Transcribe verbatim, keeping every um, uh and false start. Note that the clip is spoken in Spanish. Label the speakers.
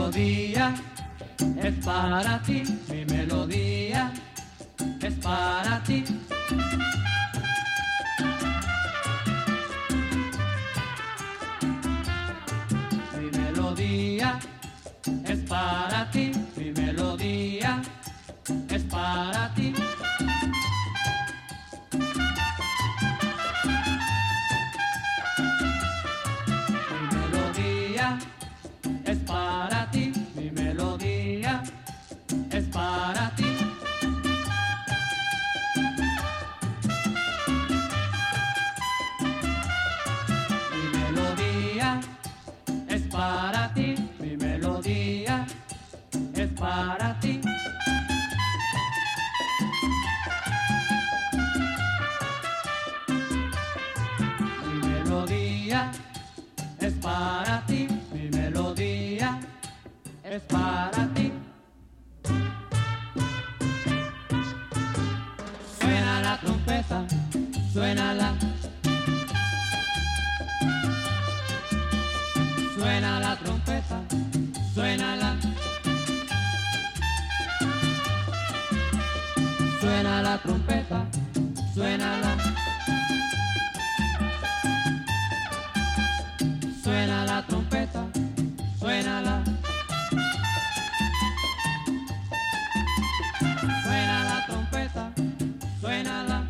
Speaker 1: melodía es para ti, mi melodía es para ti. Mi melodía es para ti, mi melodía es para ti. Mi melodía es para ti, mi melodía es para ti. Mi melodía es para ti, mi melodía es para ti. Mi melodía es para ti, mi melodía es para ti. Suena la trompeta, suénala. Suena la trompeta, suénala. Suena la trompeta, suénala. Suena la trompeta, suénala. Suena la trompeta, suénala.